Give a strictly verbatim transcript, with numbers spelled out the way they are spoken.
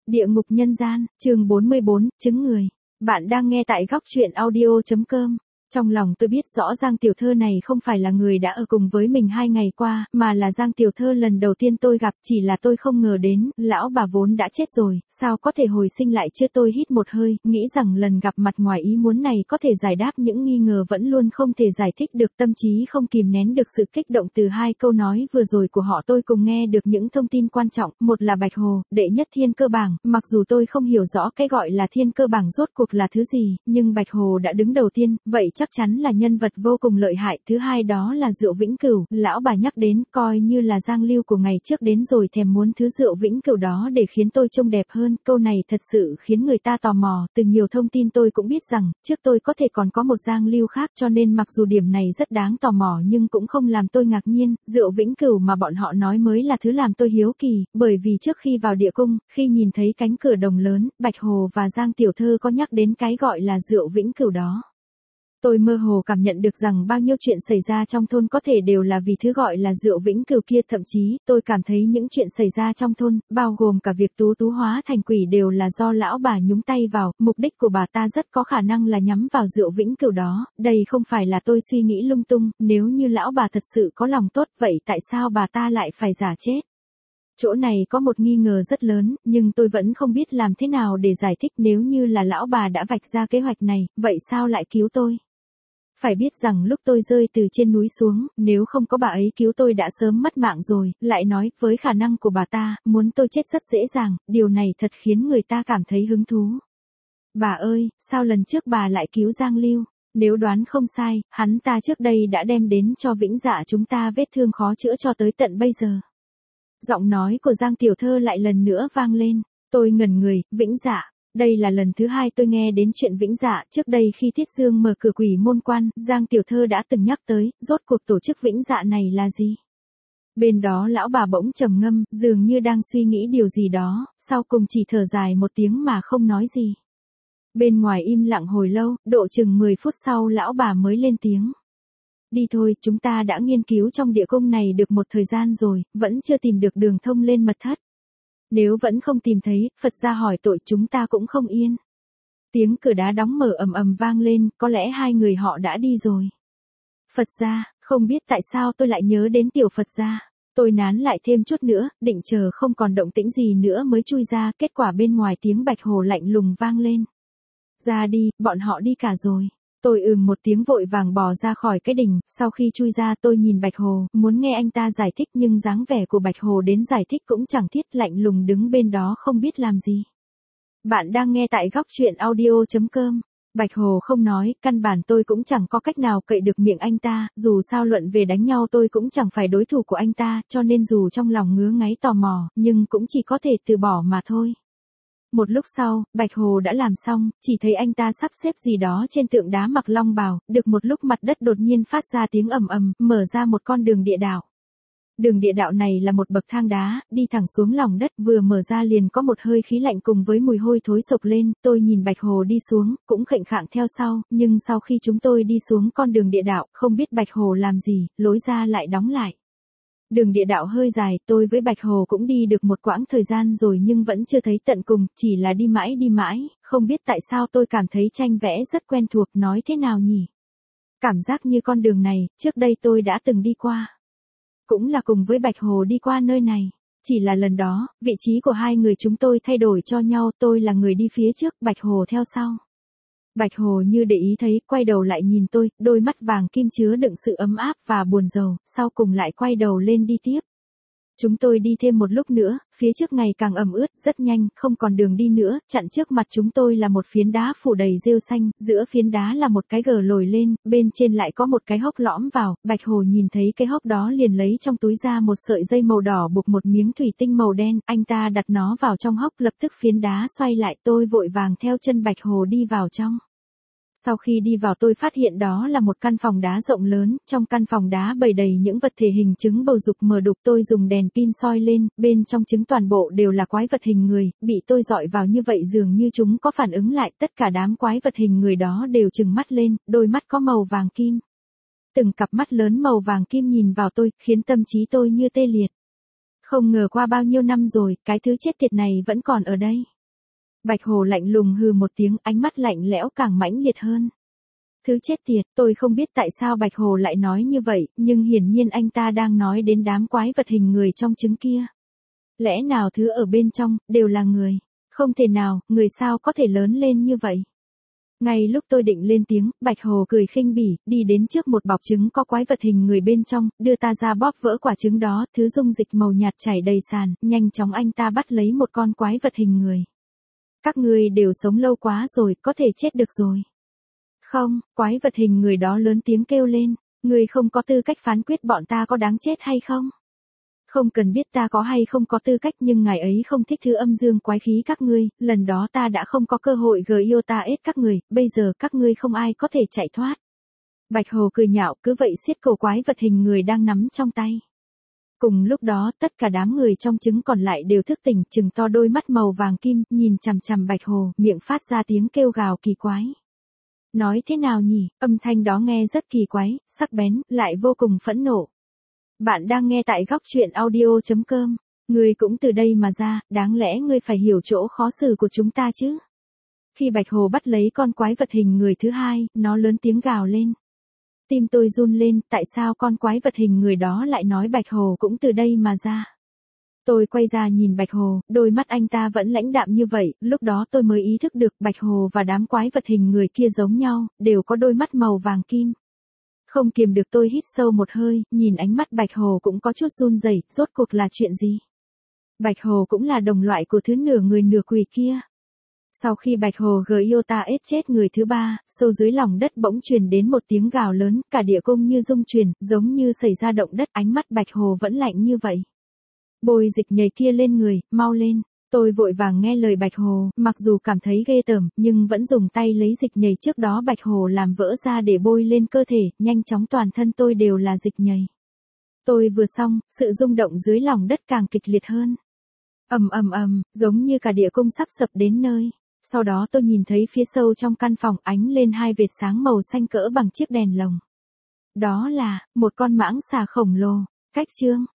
Địa ngục nhân gian, chương bốn mươi bốn, chứng người. Bạn đang nghe tại góc truyện audio chấm com. Trong lòng tôi biết rõ Giang tiểu thơ này không phải là người đã ở cùng với mình hai ngày qua, mà là Giang tiểu thơ lần đầu tiên tôi gặp, chỉ là tôi không ngờ đến, lão bà vốn đã chết rồi, sao có thể hồi sinh lại chứ. Tôi hít một hơi, nghĩ rằng lần gặp mặt ngoài ý muốn này có thể giải đáp những nghi ngờ vẫn luôn không thể giải thích được. Tâm trí không kìm nén được sự kích động từ hai câu nói vừa rồi của họ. Tôi cùng nghe được những thông tin quan trọng, một là Bạch Hồ, đệ nhất thiên cơ bảng, mặc dù tôi không hiểu rõ cái gọi là thiên cơ bảng rốt cuộc là thứ gì, nhưng Bạch Hồ đã đứng đầu tiên, vậy chắc chắn là nhân vật vô cùng lợi hại. Thứ hai đó là rượu vĩnh cửu, lão bà nhắc đến, coi như là Giang Lưu của ngày trước đến rồi thèm muốn thứ rượu vĩnh cửu đó để khiến tôi trông đẹp hơn. Câu này thật sự khiến người ta tò mò. Từ nhiều thông tin tôi cũng biết rằng, trước tôi có thể còn có một Giang Lưu khác, cho nên mặc dù điểm này rất đáng tò mò nhưng cũng không làm tôi ngạc nhiên. Rượu vĩnh cửu mà bọn họ nói mới là thứ làm tôi hiếu kỳ, bởi vì trước khi vào địa cung, khi nhìn thấy cánh cửa đồng lớn, Bạch Hồ và Giang tiểu thơ có nhắc đến cái gọi là rượu vĩnh cửu đó. Tôi mơ hồ cảm nhận được rằng bao nhiêu chuyện xảy ra trong thôn có thể đều là vì thứ gọi là rượu vĩnh cửu kia. Thậm chí, tôi cảm thấy những chuyện xảy ra trong thôn, bao gồm cả việc Tú Tú hóa thành quỷ đều là do lão bà nhúng tay vào. Mục đích của bà ta rất có khả năng là nhắm vào rượu vĩnh cửu đó. Đây không phải là tôi suy nghĩ lung tung, nếu như lão bà thật sự có lòng tốt, vậy tại sao bà ta lại phải giả chết? Chỗ này có một nghi ngờ rất lớn, nhưng tôi vẫn không biết làm thế nào để giải thích. Nếu như là lão bà đã vạch ra kế hoạch này, vậy sao lại cứu tôi? Phải biết rằng lúc tôi rơi từ trên núi xuống, nếu không có bà ấy cứu tôi đã sớm mất mạng rồi. Lại nói, với khả năng của bà ta, muốn tôi chết rất dễ dàng, điều này thật khiến người ta cảm thấy hứng thú. Bà ơi, sao lần trước bà lại cứu Giang Lưu? Nếu đoán không sai, hắn ta trước đây đã đem đến cho Vĩnh Dạ chúng ta vết thương khó chữa cho tới tận bây giờ. Giọng nói của Giang tiểu thơ lại lần nữa vang lên. Tôi ngẩn người. Vĩnh Dạ. Đây là lần thứ hai tôi nghe đến chuyện Vĩnh Dạ. Trước đây khi Thiết Dương mở cửa quỷ môn quan, Giang tiểu thơ đã từng nhắc tới, rốt cuộc tổ chức Vĩnh Dạ này là gì? Bên đó lão bà bỗng trầm ngâm, dường như đang suy nghĩ điều gì đó, sau cùng chỉ thở dài một tiếng mà không nói gì. Bên ngoài im lặng hồi lâu, độ chừng mười phút sau lão bà mới lên tiếng. Đi thôi, chúng ta đã nghiên cứu trong địa cung này được một thời gian rồi, vẫn chưa tìm được đường thông lên mật thất. Nếu vẫn không tìm thấy, Phật gia hỏi tội chúng ta cũng không yên. Tiếng cửa đá đóng mở ầm ầm vang lên, có lẽ hai người họ đã đi rồi. Phật gia, không biết tại sao tôi lại nhớ đến tiểu Phật gia. Tôi nán lại thêm chút nữa, định chờ không còn động tĩnh gì nữa mới chui ra, kết quả bên ngoài tiếng Bạch Hồ lạnh lùng vang lên. Ra đi, bọn họ đi cả rồi. Tôi ừm một tiếng vội vàng bò ra khỏi cái đình, sau khi chui ra tôi nhìn Bạch Hồ, muốn nghe anh ta giải thích nhưng dáng vẻ của Bạch Hồ đến giải thích cũng chẳng thiết, lạnh lùng đứng bên đó không biết làm gì. Bạn đang nghe tại góc truyện audio chấm com. Bạch Hồ không nói, căn bản tôi cũng chẳng có cách nào cậy được miệng anh ta, dù sao luận về đánh nhau tôi cũng chẳng phải đối thủ của anh ta, cho nên dù trong lòng ngứa ngáy tò mò, nhưng cũng chỉ có thể từ bỏ mà thôi. Một lúc sau, Bạch Hồ đã làm xong, chỉ thấy anh ta sắp xếp gì đó trên tượng đá mặc long bào, được một lúc mặt đất đột nhiên phát ra tiếng ầm ầm, mở ra một con đường địa đạo. Đường địa đạo này là một bậc thang đá, đi thẳng xuống lòng đất, vừa mở ra liền có một hơi khí lạnh cùng với mùi hôi thối sộc lên. Tôi nhìn Bạch Hồ đi xuống, cũng khệnh khạng theo sau, nhưng sau khi chúng tôi đi xuống con đường địa đạo, không biết Bạch Hồ làm gì, lối ra lại đóng lại. Đường địa đạo hơi dài, tôi với Bạch Hồ cũng đi được một quãng thời gian rồi nhưng vẫn chưa thấy tận cùng, chỉ là đi mãi đi mãi, không biết tại sao tôi cảm thấy tranh vẽ rất quen thuộc, nói thế nào nhỉ? Cảm giác như con đường này, trước đây tôi đã từng đi qua. Cũng là cùng với Bạch Hồ đi qua nơi này. Chỉ là lần đó, vị trí của hai người chúng tôi thay đổi cho nhau, tôi là người đi phía trước, Bạch Hồ theo sau. Bạch Hồ như để ý thấy, quay đầu lại nhìn tôi, đôi mắt vàng kim chứa đựng sự ấm áp và buồn rầu, sau cùng lại quay đầu lên đi tiếp. Chúng tôi đi thêm một lúc nữa, phía trước ngày càng ẩm ướt, rất nhanh, không còn đường đi nữa, chặn trước mặt chúng tôi là một phiến đá phủ đầy rêu xanh, giữa phiến đá là một cái gờ lồi lên, bên trên lại có một cái hốc lõm vào. Bạch Hồ nhìn thấy cái hốc đó liền lấy trong túi ra một sợi dây màu đỏ buộc một miếng thủy tinh màu đen, anh ta đặt nó vào trong hốc, lập tức phiến đá xoay lại, tôi vội vàng theo chân Bạch Hồ đi vào trong. Sau khi đi vào tôi phát hiện đó là một căn phòng đá rộng lớn, trong căn phòng đá bày đầy những vật thể hình trứng bầu dục mờ đục. Tôi dùng đèn pin soi lên, bên trong trứng toàn bộ đều là quái vật hình người, bị tôi dọi vào như vậy dường như chúng có phản ứng lại, tất cả đám quái vật hình người đó đều trừng mắt lên, đôi mắt có màu vàng kim. Từng cặp mắt lớn màu vàng kim nhìn vào tôi, khiến tâm trí tôi như tê liệt. Không ngờ qua bao nhiêu năm rồi, cái thứ chết tiệt này vẫn còn ở đây. Bạch Hồ lạnh lùng hừ một tiếng, ánh mắt lạnh lẽo càng mãnh liệt hơn. Thứ chết tiệt, tôi không biết tại sao Bạch Hồ lại nói như vậy, nhưng hiển nhiên anh ta đang nói đến đám quái vật hình người trong trứng kia. Lẽ nào thứ ở bên trong, đều là người? Không thể nào, người sao có thể lớn lên như vậy? Ngay lúc tôi định lên tiếng, Bạch Hồ cười khinh bỉ, đi đến trước một bọc trứng có quái vật hình người bên trong, đưa ta ra bóp vỡ quả trứng đó, thứ dung dịch màu nhạt chảy đầy sàn, nhanh chóng anh ta bắt lấy một con quái vật hình người. Các ngươi đều sống lâu quá rồi, có thể chết được rồi. Không, quái vật hình người đó lớn tiếng kêu lên, ngươi không có tư cách phán quyết bọn ta có đáng chết hay không. Không cần biết ta có hay không có tư cách, nhưng ngài ấy không thích thứ âm dương quái khí các ngươi, lần đó ta đã không có cơ hội gờ yêu ta ết các người, bây giờ các ngươi không ai có thể chạy thoát. Bạch Hồ cười nhạo, cứ vậy siết cổ quái vật hình người đang nắm trong tay. Cùng lúc đó, tất cả đám người trong trứng còn lại đều thức tỉnh, trừng to đôi mắt màu vàng kim, nhìn chằm chằm Bạch Hồ, miệng phát ra tiếng kêu gào kỳ quái. Nói thế nào nhỉ, âm thanh đó nghe rất kỳ quái, sắc bén, lại vô cùng phẫn nộ. Bạn đang nghe tại góc truyện audio chấm com. Ngươi cũng từ đây mà ra, đáng lẽ ngươi phải hiểu chỗ khó xử của chúng ta chứ. Khi Bạch Hồ bắt lấy con quái vật hình người thứ hai, nó lớn tiếng gào lên. Tim tôi run lên, tại sao con quái vật hình người đó lại nói Bạch Hồ cũng từ đây mà ra. Tôi quay ra nhìn Bạch Hồ, đôi mắt anh ta vẫn lãnh đạm như vậy, lúc đó tôi mới ý thức được Bạch Hồ và đám quái vật hình người kia giống nhau, đều có đôi mắt màu vàng kim. Không kiềm được tôi hít sâu một hơi, nhìn ánh mắt Bạch Hồ cũng có chút run rẩy, rốt cuộc là chuyện gì? Bạch Hồ cũng là đồng loại của thứ nửa người nửa quỷ kia. Sau khi Bạch Hồ gờ yêu ta ết chết người thứ ba, sâu dưới lòng đất bỗng truyền đến một tiếng gào lớn, cả địa cung như rung chuyển, giống như xảy ra động đất, ánh mắt Bạch Hồ vẫn lạnh như vậy. Bôi dịch nhầy kia lên người, mau lên. Tôi vội vàng nghe lời Bạch Hồ, mặc dù cảm thấy ghê tởm, nhưng vẫn dùng tay lấy dịch nhầy trước đó Bạch Hồ làm vỡ ra để bôi lên cơ thể, nhanh chóng toàn thân tôi đều là dịch nhầy. Tôi vừa xong, sự rung động dưới lòng đất càng kịch liệt hơn. Ầm ầm ầm, giống như cả địa cung sắp sập đến nơi. Sau đó tôi nhìn thấy phía sâu trong căn phòng ánh lên hai vệt sáng màu xanh cỡ bằng chiếc đèn lồng. Đó là, một con mãng xà khổng lồ. Cách chương